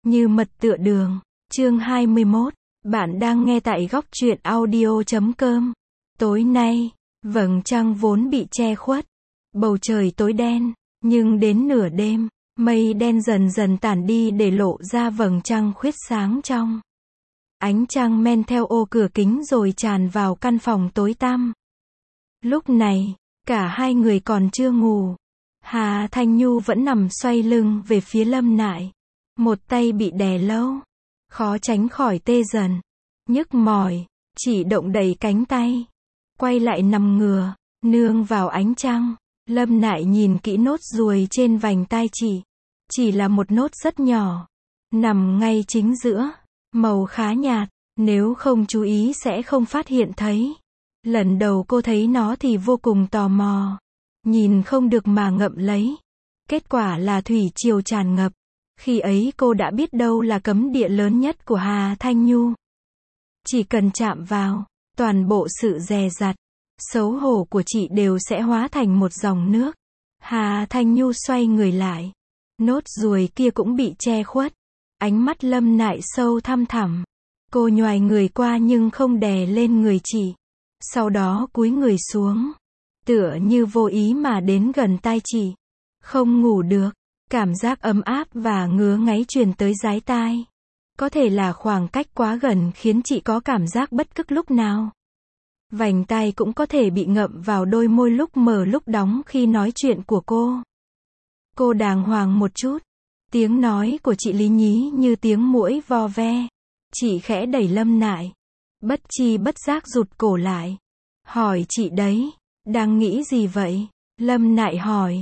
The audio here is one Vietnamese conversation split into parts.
Như mật tựa đường. Chương 21. Bạn đang nghe tại góc truyện audio.com. Tối nay, vầng trăng vốn bị che khuất. Bầu trời tối đen, nhưng đến nửa đêm, mây đen dần dần tản đi để lộ ra vầng trăng khuyết sáng trong. Ánh trăng men theo ô cửa kính rồi tràn vào căn phòng tối tăm. Lúc này, cả hai người còn chưa ngủ. Hà Thanh Nhu vẫn nằm xoay lưng về phía Lâm Nại. Một tay bị đè lâu, khó tránh khỏi tê dần, nhức mỏi, chỉ động đậy cánh tay. Quay lại nằm ngửa, nương vào ánh trăng. Lâm Nại nhìn kỹ nốt ruồi trên vành tai chị. Chỉ là một nốt rất nhỏ, nằm ngay chính giữa, màu khá nhạt, nếu không chú ý sẽ không phát hiện thấy. Lần đầu cô thấy nó thì vô cùng tò mò, nhìn không được mà ngậm lấy. Kết quả là thủy triều tràn ngập. Khi ấy cô đã biết đâu là cấm địa lớn nhất của Hà Thanh Nhu. Chỉ cần chạm vào, toàn bộ sự dè dặt, xấu hổ của chị đều sẽ hóa thành một dòng nước. Hà Thanh Nhu xoay người lại. Nốt ruồi kia cũng bị che khuất. Ánh mắt Lâm Nại sâu thăm thẳm. Cô nhoài người qua nhưng không đè lên người chị. Sau đó cúi người xuống, tựa như vô ý mà đến gần tai chị. Không ngủ được, cảm giác ấm áp và ngứa ngáy truyền tới dái tai. Có thể là khoảng cách quá gần khiến chị có cảm giác bất ức lúc nào. Vành tai cũng có thể bị ngậm vào đôi môi lúc mở lúc đóng khi nói chuyện của cô. Cô đàng hoàng một chút. Tiếng nói của chị lý nhí như tiếng muỗi vo ve. Chị khẽ đẩy Lâm Nại. Bất chi bất giác rụt cổ lại. Hỏi chị đấy, đang nghĩ gì vậy? Lâm Nại hỏi.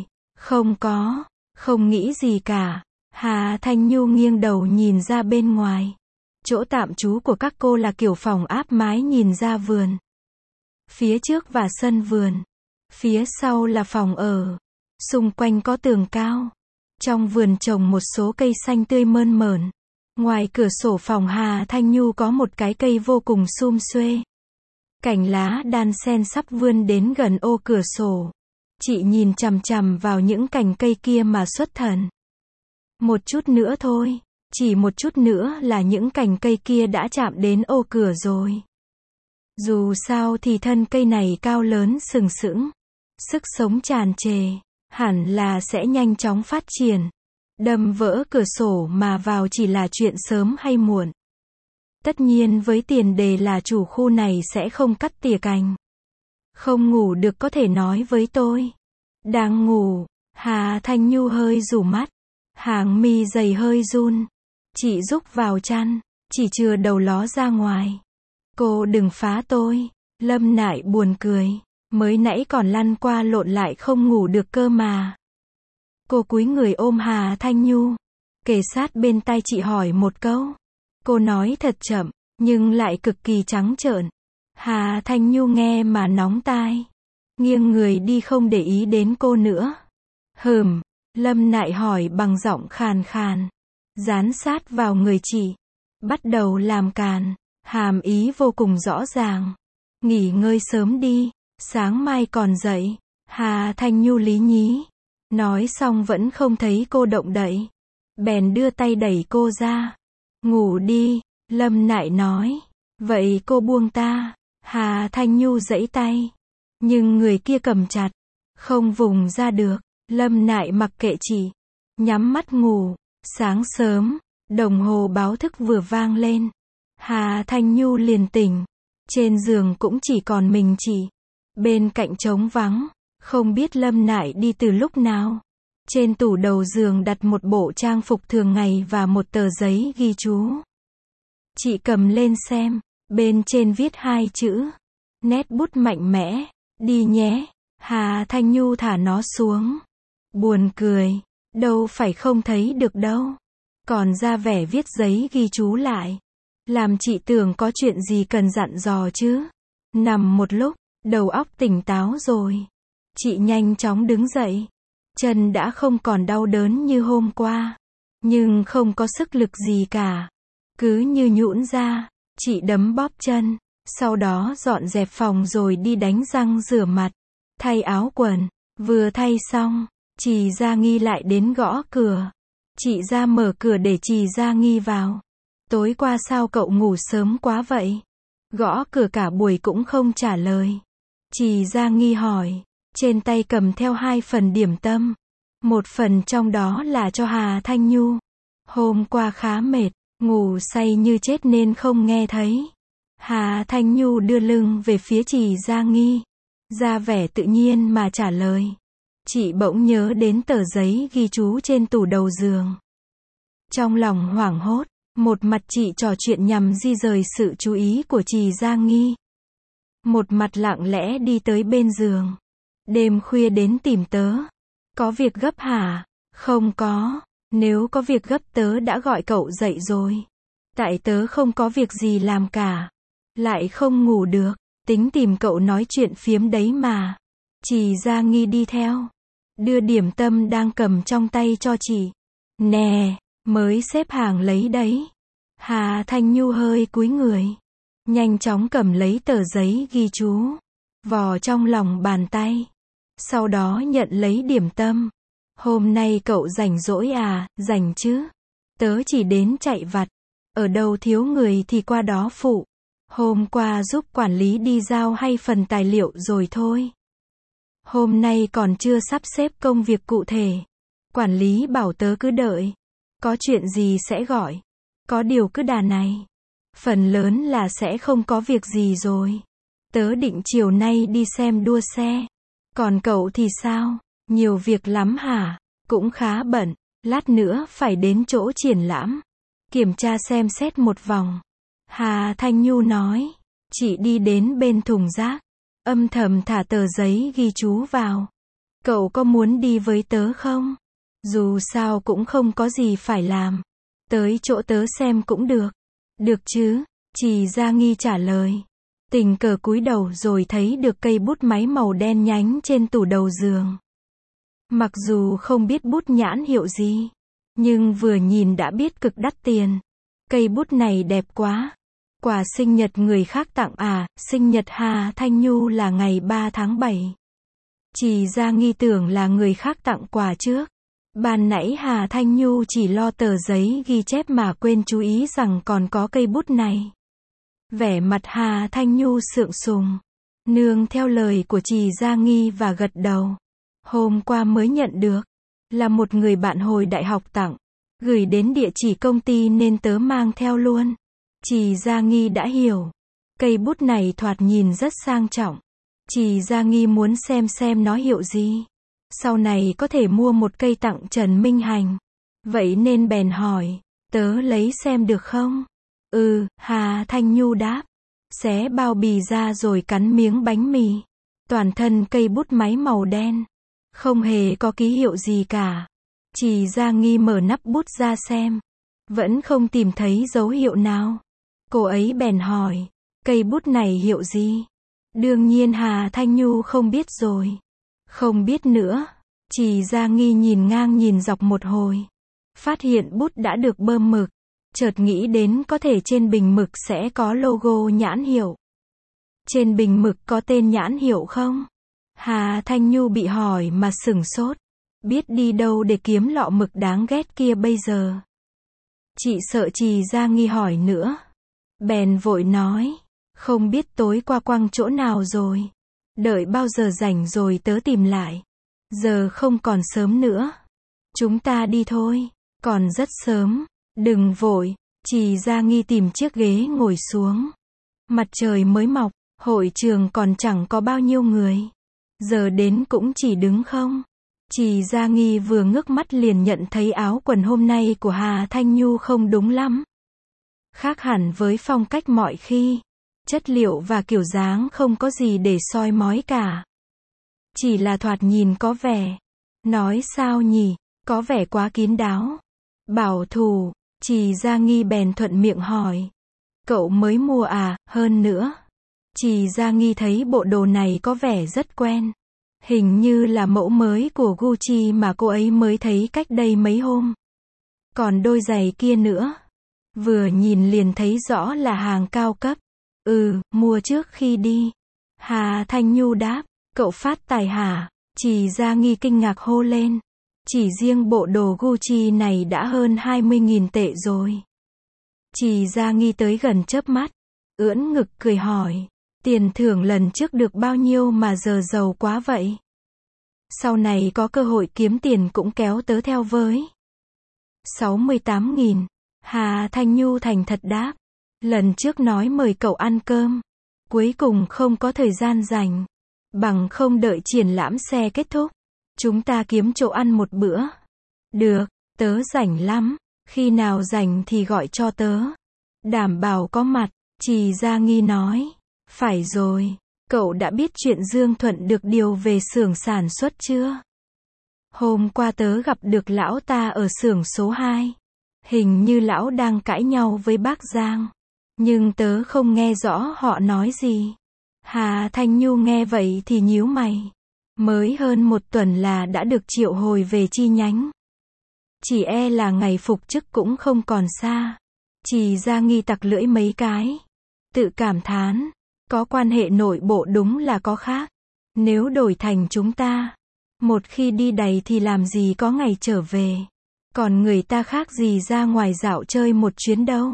Không nghĩ gì cả. Hà Thanh Nhu nghiêng đầu nhìn ra bên ngoài. Chỗ tạm trú của các cô là kiểu phòng áp mái nhìn ra vườn. Phía trước và sân vườn. Phía sau là phòng ở. Xung quanh có tường cao. Trong vườn trồng một số cây xanh tươi mơn mởn. Ngoài cửa sổ phòng Hà Thanh Nhu có một cái cây vô cùng sum xuê. Cành lá đan xen sắp vươn đến gần ô cửa sổ. Chị nhìn chằm chằm vào những cành cây kia mà xuất thần. Một chút nữa thôi, chỉ một chút nữa là những cành cây kia đã chạm đến ô cửa rồi. Dù sao thì thân cây này cao lớn sừng sững, sức sống tràn trề, hẳn là sẽ nhanh chóng phát triển. Đâm vỡ cửa sổ mà vào chỉ là chuyện sớm hay muộn. Tất nhiên với tiền đề là chủ khu này sẽ không cắt tỉa cành. Không ngủ được có thể nói với tôi. Đang ngủ, Hà Thanh Nhu hơi rủ mắt. Hàng mi dày hơi run. Chị rúc vào chăn, chỉ chừa đầu ló ra ngoài. Cô đừng phá tôi. Lâm Nại buồn cười. Mới nãy còn lăn qua lộn lại không ngủ được cơ mà. Cô cúi người ôm Hà Thanh Nhu. Kề sát bên tai chị hỏi một câu. Cô nói thật chậm, nhưng lại cực kỳ trắng trợn. Hà Thanh Nhu nghe mà nóng tai. Nghiêng người đi không để ý đến cô nữa. Lâm Nại hỏi bằng giọng khàn khàn. Dán sát vào người chị. Bắt đầu làm càn. Hàm ý vô cùng rõ ràng. Nghỉ ngơi sớm đi. Sáng mai còn dậy. Hà Thanh Nhu lý nhí. Nói xong vẫn không thấy cô động đậy. Bèn đưa tay đẩy cô ra. Ngủ đi. Lâm Nại nói. Vậy cô buông ta. Hà Thanh Nhu giãy tay. Nhưng người kia cầm chặt. Không vùng ra được. Lâm Nại mặc kệ chị. Nhắm mắt ngủ. Sáng sớm, đồng hồ báo thức vừa vang lên. Hà Thanh Nhu liền tỉnh. Trên giường cũng chỉ còn mình chị. Bên cạnh trống vắng. Không biết Lâm Nại đi từ lúc nào. Trên tủ đầu giường đặt một bộ trang phục thường ngày và một tờ giấy ghi chú. Chị cầm lên xem. Bên trên viết hai chữ. Nét bút mạnh mẽ. Đi nhé. Hà Thanh Nhu thả nó xuống. Buồn cười. Đâu phải không thấy được đâu. Còn ra vẻ viết giấy ghi chú lại. Làm chị tưởng có chuyện gì cần dặn dò chứ. Nằm một lúc, đầu óc tỉnh táo rồi. Chị nhanh chóng đứng dậy. Chân đã không còn đau đớn như hôm qua. Nhưng không có sức lực gì cả. Cứ như nhũn ra. Chị đấm bóp chân. Sau đó dọn dẹp phòng rồi đi đánh răng rửa mặt. Thay áo quần. Vừa thay xong, chị Gia Nghi lại đến gõ cửa. Chị ra mở cửa để Trì Gia Nghi vào. Tối qua sao cậu ngủ sớm quá vậy? Gõ cửa cả buổi cũng không trả lời. Trì Gia Nghi hỏi. Trên tay cầm theo 2 phần điểm tâm. Một phần trong đó là cho Hà Thanh Nhu. Hôm qua khá mệt, ngủ say như chết nên không nghe thấy. Hà Thanh Nhu đưa lưng về phía Trì Gia Nghi, ra vẻ tự nhiên mà trả lời. Chị bỗng nhớ đến tờ giấy ghi chú trên tủ đầu giường. Trong lòng hoảng hốt, một mặt chị trò chuyện nhằm di rời sự chú ý của Trì Gia Nghi. Một mặt lặng lẽ đi tới bên giường. Đêm khuya đến tìm tớ. Có việc gấp hả? Không có. Nếu có việc gấp tớ đã gọi cậu dậy rồi. Tại tớ không có việc gì làm cả. Lại không ngủ được. Tính tìm cậu nói chuyện phiếm đấy mà. Trì Gia Nghi đi theo. Đưa điểm tâm đang cầm trong tay cho chị. Nè, mới xếp hàng lấy đấy. Hà Thanh Nhu hơi cúi người. Nhanh chóng cầm lấy tờ giấy ghi chú. Vò trong lòng bàn tay. Sau đó nhận lấy điểm tâm. Hôm nay cậu rảnh rỗi à? Rảnh chứ. Tớ chỉ đến chạy vặt. Ở đâu thiếu người thì qua đó phụ. Hôm qua giúp quản lý đi giao hay phần tài liệu rồi thôi. Hôm nay còn chưa sắp xếp công việc cụ thể. Quản lý bảo tớ cứ đợi. Có chuyện gì sẽ gọi. Có điều cứ đà này. Phần lớn là sẽ không có việc gì rồi. Tớ định chiều nay đi xem đua xe. Còn cậu thì sao? Nhiều việc lắm hả? Cũng khá bận. Lát nữa phải đến chỗ triển lãm. Kiểm tra xem xét một vòng. Hà Thanh Nhu nói. Chị đi đến bên thùng rác. Âm thầm thả tờ giấy ghi chú vào. Cậu có muốn đi với tớ không? Dù sao cũng không có gì phải làm. Tới chỗ tớ xem cũng được. Được chứ? Trì Gia Nghi trả lời. Tình cờ cúi đầu rồi thấy được cây bút máy màu đen nhánh trên tủ đầu giường. Mặc dù không biết bút nhãn hiệu gì, nhưng vừa nhìn đã biết cực đắt tiền. Cây bút này đẹp quá. Quà sinh nhật người khác tặng à? Sinh nhật Hà Thanh Nhu là ngày 3 tháng 7. Trì Gia Nghi tưởng là người khác tặng quà trước. Ban nãy Hà Thanh Nhu chỉ lo tờ giấy ghi chép mà quên chú ý rằng còn có cây bút này. Vẻ mặt Hà Thanh Nhu sượng sùng, nương theo lời của Trì Gia Nghi và gật đầu. Hôm qua mới nhận được, là một người bạn hồi đại học tặng, gửi đến địa chỉ công ty nên tớ mang theo luôn. Trì Gia Nghi đã hiểu. Cây bút này thoạt nhìn rất sang trọng. Trì Gia Nghi muốn xem nó hiệu gì. Sau này có thể mua một cây tặng Trần Minh Hành. Vậy nên bèn hỏi, tớ lấy xem được không? Hà Thanh Nhu đáp. Xé bao bì ra rồi cắn miếng bánh mì. Toàn thân cây bút máy màu đen. Không hề có ký hiệu gì cả. Trì Gia Nghi mở nắp bút ra xem. Vẫn không tìm thấy dấu hiệu nào. Cô ấy bèn hỏi, cây bút này hiệu gì? Đương nhiên Hà Thanh Nhu không biết rồi. Không biết nữa. Trì Gia Nghi nhìn ngang nhìn dọc một hồi. Phát hiện bút đã được bơm mực. Chợt nghĩ đến có thể trên bình mực sẽ có logo nhãn hiệu. Trên bình mực có tên nhãn hiệu không? Hà Thanh Nhu bị hỏi mà sửng sốt. Biết đi đâu để kiếm lọ mực đáng ghét kia bây giờ. Chị sợ Trì Gia Nghi hỏi nữa. Bèn vội nói. Không biết tối qua quăng chỗ nào rồi. Đợi bao giờ rảnh rồi tớ tìm lại. Giờ không còn sớm nữa. Chúng ta đi thôi. Còn rất sớm. Đừng vội. Trì Gia Nghi tìm chiếc ghế ngồi xuống. Mặt trời mới mọc. Hội trường còn chẳng có bao nhiêu người. Giờ đến cũng chỉ đứng không. Trì Gia Nghi vừa ngước mắt liền nhận thấy áo quần hôm nay của Hà Thanh Nhu không đúng lắm. Khác hẳn với phong cách mọi khi. Chất liệu và kiểu dáng không có gì để soi mói cả. Chỉ là thoạt nhìn có vẻ. Nói sao nhỉ? Có vẻ quá kín đáo. Bảo thủ. Trì Gia Nghi bèn thuận miệng hỏi. Cậu mới mua à? Hơn nữa. Trì Gia Nghi thấy bộ đồ này có vẻ rất quen. Hình như là mẫu mới của Gucci mà cô ấy mới thấy cách đây mấy hôm. Còn đôi giày kia nữa. Vừa nhìn liền thấy rõ là hàng cao cấp. Mua trước khi đi. Hà Thanh Nhu đáp. Cậu phát tài hả? Trì Gia Nghi kinh ngạc hô lên. Chỉ riêng bộ đồ Gucci này đã hơn 20.000 tệ rồi. Trì Gia Nghi tới gần chớp mắt, ưỡn ngực cười hỏi, tiền thưởng lần trước được bao nhiêu mà giờ giàu quá vậy? Sau này có cơ hội kiếm tiền cũng kéo tớ theo với. 68.000, Hà Thanh Nhu thành thật đáp. Lần trước nói mời cậu ăn cơm, cuối cùng không có thời gian rảnh. Bằng không đợi triển lãm xe kết thúc, chúng ta kiếm chỗ ăn một bữa. Được, tớ rảnh lắm, khi nào rảnh thì gọi cho tớ. Đảm bảo có mặt, Trì Gia Nghi nói. Phải rồi, cậu đã biết chuyện Dương Thuận được điều về xưởng sản xuất chưa? Hôm qua tớ gặp được lão ta ở xưởng số 2. Hình như lão đang cãi nhau với bác Giang. Nhưng tớ không nghe rõ họ nói gì. Hà Thanh Nhu nghe vậy thì nhíu mày. Mới hơn một tuần là đã được triệu hồi về chi nhánh. Chỉ e là ngày phục chức cũng không còn xa. Trì Gia Nghi tặc lưỡi mấy cái. Tự cảm thán. Có quan hệ nội bộ đúng là có khác. Nếu đổi thành chúng ta, một khi đi đầy thì làm gì có ngày trở về. Còn người ta khác gì ra ngoài dạo chơi một chuyến đâu.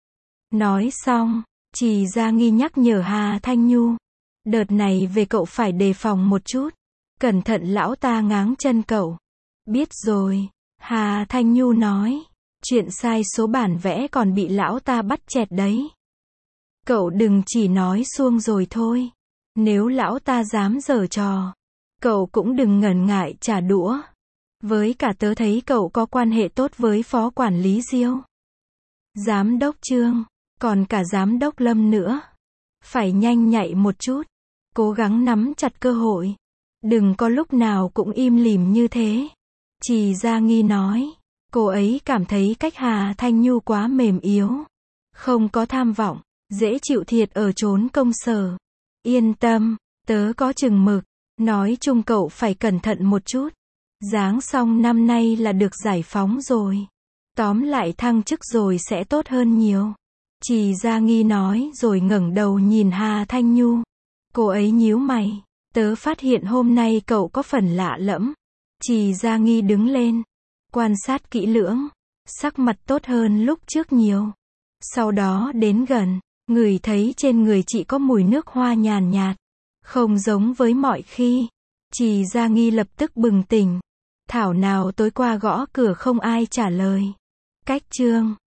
Nói xong, Trì Gia Nghi nhắc nhở Hà Thanh Nhu. Đợt này về cậu phải đề phòng một chút. Cẩn thận lão ta ngáng chân cậu. Biết rồi, Hà Thanh Nhu nói. Chuyện sai số bản vẽ còn bị lão ta bắt chẹt đấy. Cậu đừng chỉ nói suông rồi thôi. Nếu lão ta dám giở trò, cậu cũng đừng ngần ngại trả đũa. Với cả tớ thấy cậu có quan hệ tốt với phó quản lý Diêu, giám đốc Trương, còn cả giám đốc Lâm nữa. Phải nhanh nhạy một chút, cố gắng nắm chặt cơ hội. Đừng có lúc nào cũng im lìm như thế. Trì Gia Nghi nói. Cô ấy cảm thấy cách Hà Thanh Nhu quá mềm yếu, không có tham vọng, dễ chịu thiệt ở chốn công sở. Yên tâm, tớ có chừng mực. Nói chung cậu phải cẩn thận một chút. Giáng xong năm nay là được giải phóng rồi. Tóm lại thăng chức rồi sẽ tốt hơn nhiều. Trì Gia Nghi nói rồi ngẩng đầu nhìn Hà Thanh Nhu. Cô ấy nhíu mày. Tớ phát hiện hôm nay cậu có phần lạ lẫm. Trì Gia Nghi đứng lên, quan sát kỹ lưỡng. Sắc mặt tốt hơn lúc trước nhiều. Sau đó đến gần, ngửi thấy trên người chị có mùi nước hoa nhàn nhạt. Không giống với mọi khi. Trì Gia Nghi lập tức bừng tỉnh. Thảo nào tối qua gõ cửa không ai trả lời. Cách Trương